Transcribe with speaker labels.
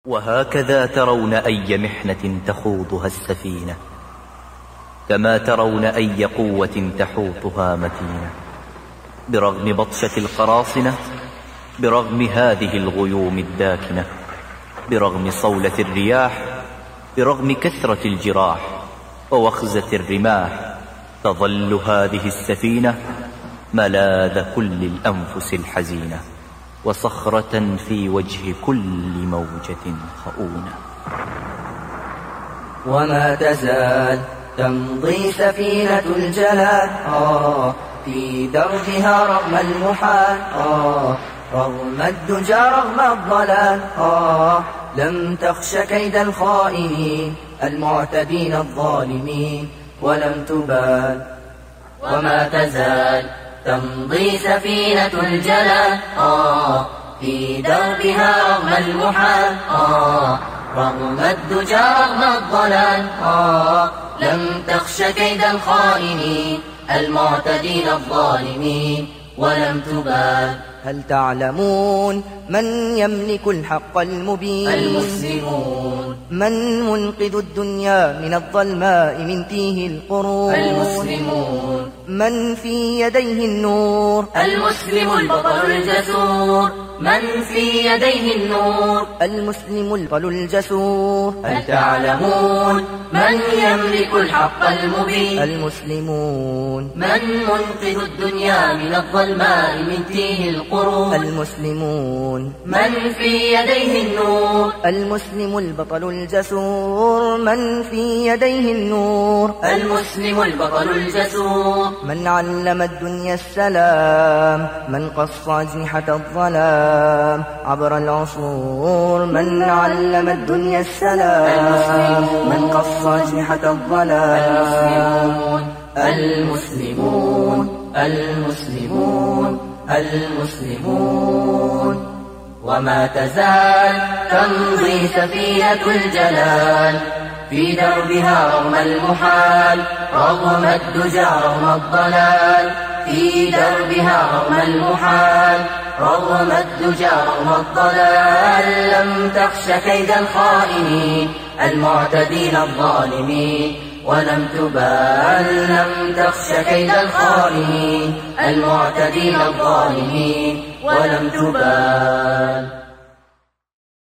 Speaker 1: وهكذا ترون أي محنة تخوضها السفينة، كما ترون أي قوة تحوطها متينة، برغم بطشة القراصنة، برغم هذه الغيوم الداكنة، برغم صولة الرياح، برغم كثرة الجراح ووخزة الرماح، تظل هذه السفينة ملاذ كل الأنفس الحزينة، وصخرة في وجه كل موجة خؤونة.
Speaker 2: وما تزال تمضي سفينة الجلال في دربها رغم المحال، رغم الدجى رغم الضلال، لم تخش كيد الخائنين المعتدين الظالمين ولم تبال.
Speaker 3: وما تزال تمضي سفينة الجلال في دربها رغم المحال، رغم الدجى رغم الضلال، لم تخش كيد الخائنين المعتدين الظالمين ولم تبال.
Speaker 2: هل تعلمون من يملك الحق المبين؟
Speaker 3: المسلمون.
Speaker 2: من منقذ الدنيا من الظلماء من تيه القرون؟
Speaker 3: المسلمون.
Speaker 2: من في يديه النور؟
Speaker 3: المسلم البطل الجسور. من في يديه النور؟
Speaker 2: المسلم البطل الجسور.
Speaker 3: هل تعلمون من يملك الحق المبين؟
Speaker 2: المسلمون.
Speaker 3: من منقذ الدنيا من الظلماء من تيه القرون؟
Speaker 2: المسلمون.
Speaker 3: من في يديه النور؟
Speaker 2: المسلم البطل الجسور. من في يديه النور؟
Speaker 3: المسلم البطل الجسور.
Speaker 2: من علم الدنيا السلام، من قص أجنحة الظلام عبر العصور. من علم الدنيا السلام، من قص أجنحة الظلام.
Speaker 3: المسلمون. المسلمون. المسلمون. وما تزال تمضي سفينة الجلال في دربها رغم المحال، رغم الدجى رغم الضلال، في دربها رغم المحال، رغم الدجى رغم الضلال، لم تخش كيد الخائنين المعتدين الظالمين ولم تبال. لم تخش كيد الخائنين المعتدين الظالمين ولم تبال.